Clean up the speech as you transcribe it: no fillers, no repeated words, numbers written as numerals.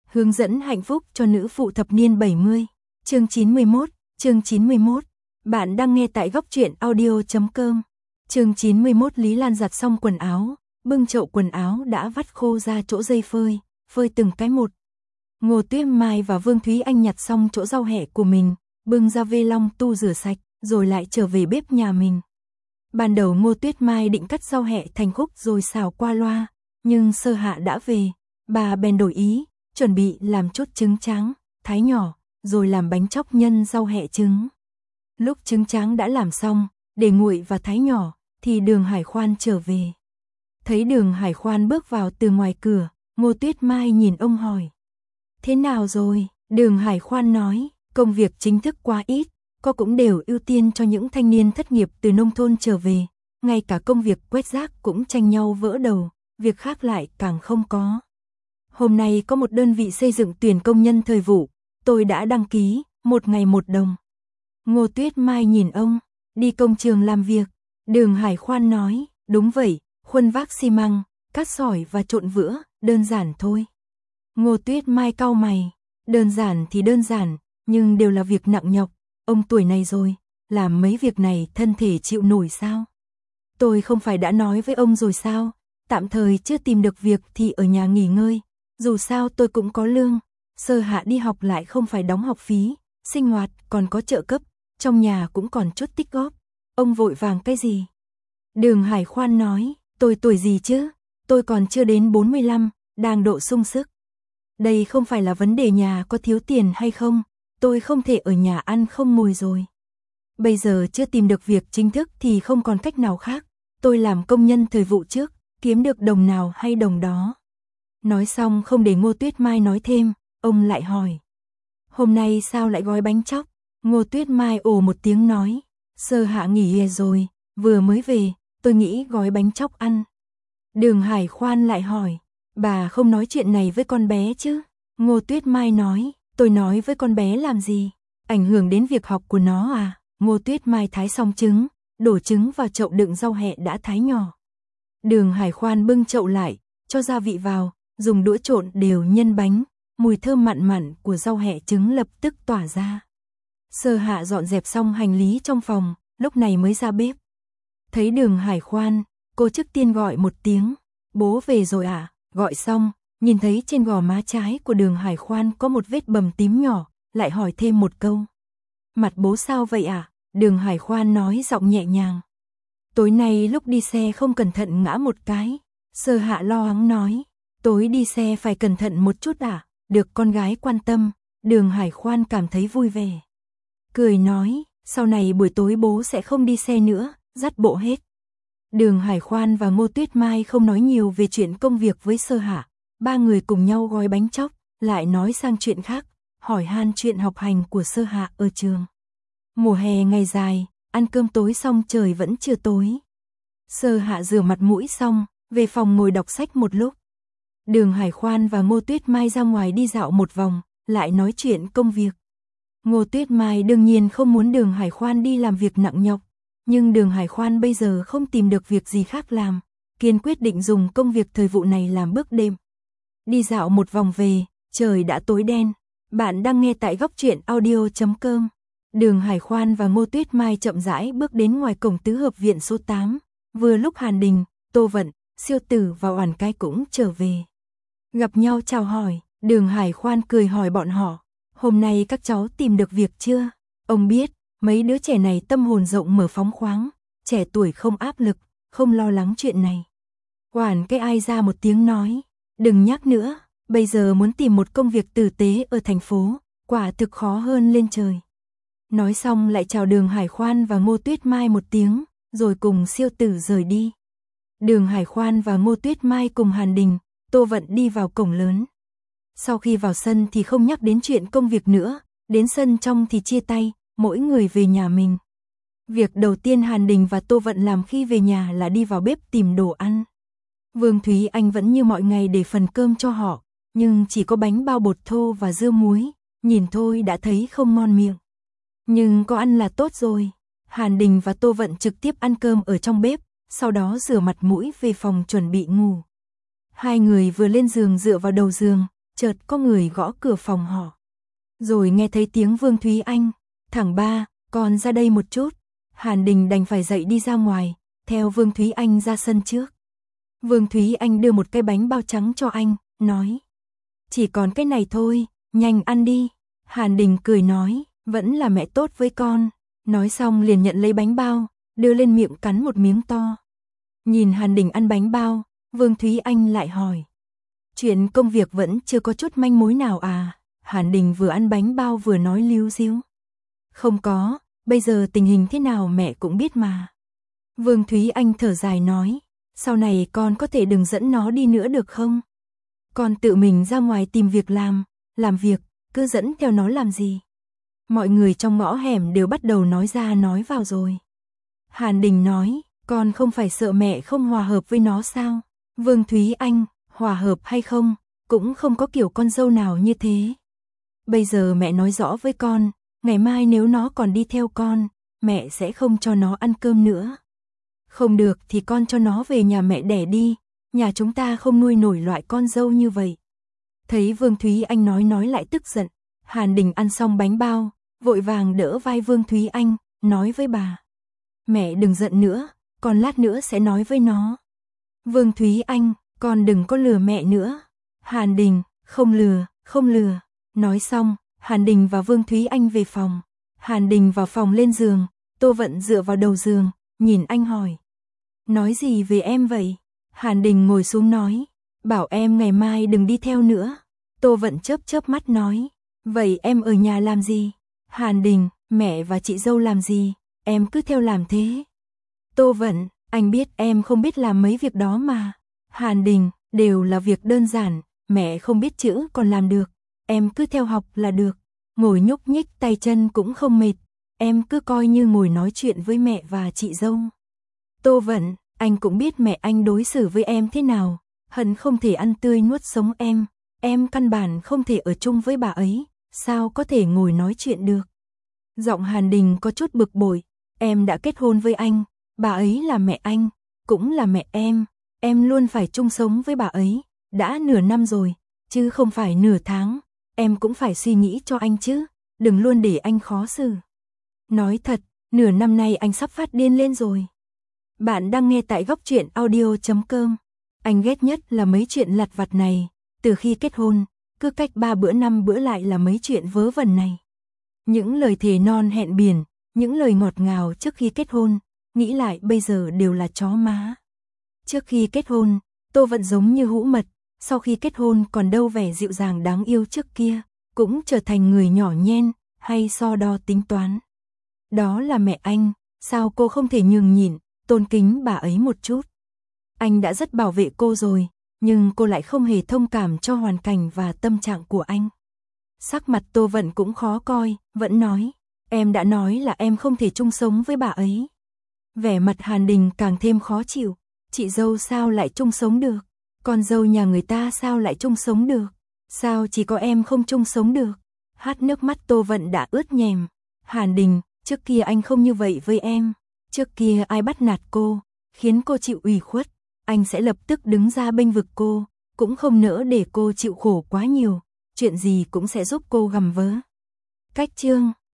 Hướng dẫn hạnh phúc cho nữ phụ thập niên 70. Chương 91. Bạn đang nghe tại góc truyện audio.com. Chương 91. Lý Lan giặt xong quần áo, bưng chậu quần áo đã vắt khô ra chỗ dây phơi từng cái một. Ngô Tuyết Mai và Vương Thúy Anh nhặt xong chỗ rau hẹ của mình, bưng ra ve long tu rửa sạch, rồi lại trở về bếp nhà mình. Ban đầu Ngô Tuyết Mai định cắt rau hẹ thành khúc rồi xào qua loa, nhưng Sơ Hạ đã về, bà bèn đổi ý, chuẩn bị làm chút trứng tráng, thái nhỏ, rồi làm bánh chóc nhân rau hẹ trứng. Lúc trứng tráng đã làm xong, để nguội và thái nhỏ, thì Đường Hải Khoan trở về. Thấy Đường Hải Khoan bước vào từ ngoài cửa, Ngô Tuyết Mai nhìn ông hỏi: "Thế nào rồi?" Đường Hải Khoan nói: "Công việc chính thức quá ít, cô cũng đều ưu tiên cho những thanh niên thất nghiệp từ nông thôn trở về, ngay cả công việc quét rác cũng tranh nhau vỡ đầu, việc khác lại càng không có. Hôm nay có một đơn vị xây dựng tuyển công nhân thời vụ, tôi đã đăng ký, 1 ngày 1 đồng." Ngô Tuyết Mai nhìn ông: "Đi công trường làm việc." Đường Hải Khoan nói: "Đúng vậy, khuân vác xi măng, cát sỏi và trộn vữa, đơn giản thôi." Ngô Tuyết Mai cau mày: "Đơn giản thì đơn giản, nhưng đều là việc nặng nhọc, ông tuổi này rồi, làm mấy việc này thân thể chịu nổi sao? Tôi không phải đã nói với ông rồi sao, tạm thời chưa tìm được việc thì ở nhà nghỉ ngơi, dù sao tôi cũng có lương, Sơ Hạ đi học lại không phải đóng học phí, sinh hoạt còn có trợ cấp, trong nhà cũng còn chút tích góp, ông vội vàng cái gì?" Đường Hải Khoan nói: "Tôi tuổi gì chứ, tôi còn chưa đến 45, đang độ sung sức. Đây không phải là vấn đề nhà có thiếu tiền hay không, tôi không thể ở nhà ăn không ngồi rồi. Bây giờ chưa tìm được việc chính thức thì không còn cách nào khác, tôi làm công nhân thời vụ trước, kiếm được đồng nào hay đồng đó." Nói xong không để Ngô Tuyết Mai nói thêm, ông lại hỏi: "Hôm nay sao lại gói bánh chóc?" Ngô Tuyết Mai ồ một tiếng nói: "Sơ Hạ nghỉ hè rồi, vừa mới về, tôi nghĩ gói bánh chóc ăn." Đường Hải Khoan lại hỏi: "Bà không nói chuyện này với con bé chứ?" Ngô Tuyết Mai nói: "Tôi nói với con bé làm gì, ảnh hưởng đến việc học của nó à?" Ngô Tuyết Mai thái xong trứng, đổ trứng vào chậu đựng rau hẹ đã thái nhỏ. Đường Hải Khoan bưng chậu lại, cho gia vị vào, dùng đũa trộn đều nhân bánh, mùi thơm mặn mặn của rau hẹ trứng lập tức tỏa ra. Sơ Hạ dọn dẹp xong hành lý trong phòng, lúc này mới ra bếp. Thấy Đường Hải Khoan, cô trước tiên gọi một tiếng: "Bố về rồi à?" Gọi xong, nhìn thấy trên gò má trái của Đường Hải Khoan có một vết bầm tím nhỏ, lại hỏi thêm một câu: "Mặt bố sao vậy à?" Đường Hải Khoan nói giọng nhẹ nhàng: "Tối nay lúc đi xe không cẩn thận ngã một cái." Sơ Hạ lo lắng nói: "Tối đi xe phải cẩn thận một chút à?" Được con gái quan tâm, Đường Hải Khoan cảm thấy vui vẻ. Cười nói: "Sau này buổi tối bố sẽ không đi xe nữa, dắt bộ hết." Đường Hải Khoan và Ngô Tuyết Mai không nói nhiều về chuyện công việc với Sơ Hạ, ba người cùng nhau gói bánh chóc, lại nói sang chuyện khác, hỏi han chuyện học hành của Sơ Hạ ở trường. Mùa hè ngày dài, ăn cơm tối xong trời vẫn chưa tối. Sơ Hạ rửa mặt mũi xong, về phòng ngồi đọc sách một lúc. Đường Hải Khoan và Ngô Tuyết Mai ra ngoài đi dạo một vòng, lại nói chuyện công việc. Ngô Tuyết Mai đương nhiên không muốn Đường Hải Khoan đi làm việc nặng nhọc, nhưng Đường Hải Khoan bây giờ không tìm được việc gì khác làm, kiên quyết định dùng công việc thời vụ này làm bước đệm. Đi dạo một vòng về, trời đã tối đen. Bạn đang nghe tại góc truyện audio.com. Đường Hải Khoan và Ngô Tuyết Mai chậm rãi bước đến ngoài cổng tứ hợp viện số 8, vừa lúc Hàn Đình, Tô Vận, Siêu Tử và Oản Cai cũng trở về. Gặp nhau chào hỏi, Đường Hải Khoan cười hỏi bọn họ: "Hôm nay các cháu tìm được việc chưa?" Ông biết, mấy đứa trẻ này tâm hồn rộng mở phóng khoáng, trẻ tuổi không áp lực, không lo lắng chuyện này. Oản Cai ai ra một tiếng nói: "Đừng nhắc nữa, bây giờ muốn tìm một công việc tử tế ở thành phố, quả thực khó hơn lên trời." Nói xong lại chào Đường Hải Khoan và Ngô Tuyết Mai một tiếng, rồi cùng Siêu Tử rời đi. Đường Hải Khoan và Ngô Tuyết Mai cùng Hàn Đình, Tô Vận đi vào cổng lớn. Sau khi vào sân thì không nhắc đến chuyện công việc nữa, đến sân trong thì chia tay, mỗi người về nhà mình. Việc đầu tiên Hàn Đình và Tô Vận làm khi về nhà là đi vào bếp tìm đồ ăn. Vương Thúy Anh vẫn như mọi ngày để phần cơm cho họ, nhưng chỉ có bánh bao bột thô và dưa muối, nhìn thôi đã thấy không ngon miệng. Nhưng có ăn là tốt rồi. Hàn Đình và Tô Vận trực tiếp ăn cơm ở trong bếp, sau đó rửa mặt mũi về phòng chuẩn bị ngủ. Hai người vừa lên giường dựa vào đầu giường, chợt có người gõ cửa phòng họ. Rồi nghe thấy tiếng Vương Thúy Anh, "Thằng Ba, con ra đây một chút." Hàn Đình đành phải dậy đi ra ngoài, theo Vương Thúy Anh ra sân trước. Vương Thúy Anh đưa một cái bánh bao trắng cho anh, nói: "Chỉ còn cái này thôi, nhanh ăn đi." Hàn Đình cười nói: "Vẫn là mẹ tốt với con." Nói xong liền nhận lấy bánh bao, đưa lên miệng cắn một miếng to. Nhìn Hàn Đình ăn bánh bao, Vương Thúy Anh lại hỏi: "Chuyện công việc vẫn chưa có chút manh mối nào à?" Hàn Đình vừa ăn bánh bao vừa nói líu ríu: "Không có, bây giờ tình hình thế nào mẹ cũng biết mà." Vương Thúy Anh thở dài nói: "Sau này con có thể đừng dẫn nó đi nữa được không? Con tự mình ra ngoài tìm việc làm việc, cứ dẫn theo nó làm gì?" Mọi người trong ngõ hẻm đều bắt đầu nói ra nói vào rồi. Hàn Đình nói: "Con không phải sợ mẹ không hòa hợp với nó sao?" Vương Thúy Anh: "Hòa hợp hay không, cũng không có kiểu con dâu nào như thế. Bây giờ mẹ nói rõ với con, ngày mai nếu nó còn đi theo con, mẹ sẽ không cho nó ăn cơm nữa. Không được thì con cho nó về nhà mẹ đẻ đi, nhà chúng ta không nuôi nổi loại con dâu như vậy." Thấy Vương Thúy Anh nói lại tức giận, Hàn Đình ăn xong bánh bao, vội vàng đỡ vai Vương Thúy Anh, nói với bà: "Mẹ đừng giận nữa, con lát nữa sẽ nói với nó." Vương Thúy Anh: "Con đừng có lừa mẹ nữa." Hàn Đình: "Không lừa, không lừa." Nói xong, Hàn Đình và Vương Thúy Anh về phòng. Hàn Đình vào phòng lên giường, Tô Vận dựa vào đầu giường, nhìn anh hỏi: "Nói gì về em vậy?" Hàn Đình ngồi xuống nói: "Bảo em ngày mai đừng đi theo nữa." Tô Vận chớp chớp mắt nói: "Vậy em ở nhà làm gì?" Hàn Đình: "Mẹ và chị dâu làm gì, em cứ theo làm thế." Tô Vận: "Anh biết em không biết làm mấy việc đó mà." Hàn Đình: "Đều là việc đơn giản, mẹ không biết chữ còn làm được, em cứ theo học là được. Ngồi nhúc nhích tay chân cũng không mệt, em cứ coi như ngồi nói chuyện với mẹ và chị dâu." Tô Vận: "Anh cũng biết mẹ anh đối xử với em thế nào, hận không thể ăn tươi nuốt sống em căn bản không thể ở chung với bà ấy, sao có thể ngồi nói chuyện được." Giọng Hàn Đình có chút bực bội: "Em đã kết hôn với anh, bà ấy là mẹ anh, cũng là mẹ em luôn phải chung sống với bà ấy, đã nửa năm rồi, chứ không phải nửa tháng, em cũng phải suy nghĩ cho anh chứ, đừng luôn để anh khó xử." Nói thật, nửa năm nay anh sắp phát điên lên rồi. Bạn đang nghe tại Góc Truyện Audio.com. Anh ghét nhất là mấy chuyện lặt vặt này, từ khi kết hôn, cứ cách 3 bữa 5 bữa lại là mấy chuyện vớ vẩn này. Những lời thề non hẹn biển, những lời ngọt ngào trước khi kết hôn, nghĩ lại bây giờ đều là chó má. Trước khi kết hôn, Tô Vận giống như hũ mật, sau khi kết hôn còn đâu vẻ dịu dàng đáng yêu trước kia, cũng trở thành người nhỏ nhen, hay so đo tính toán. Đó là mẹ anh, sao cô không thể nhường nhịn, tôn kính bà ấy một chút? Anh đã rất bảo vệ cô rồi, nhưng cô lại không hề thông cảm cho hoàn cảnh và tâm trạng của anh. Sắc mặt Tô Vận cũng khó coi, vẫn nói: "Em đã nói là em không thể chung sống với bà ấy." Vẻ mặt Hàn Đình càng thêm khó chịu: "Chị dâu sao lại chung sống được? Con dâu nhà người ta sao lại chung sống được? Sao chỉ có em không chung sống được?" Hát nước mắt Tô Vận đã ướt nhèm. Hàn Đình: "Trước kia anh không như vậy với em. Trước kia ai bắt nạt cô, khiến cô chịu ủy khuất, anh sẽ lập tức đứng ra bênh vực cô, cũng không nỡ để cô chịu khổ quá nhiều, chuyện gì cũng sẽ giúp cô gầm vớ." Cách chương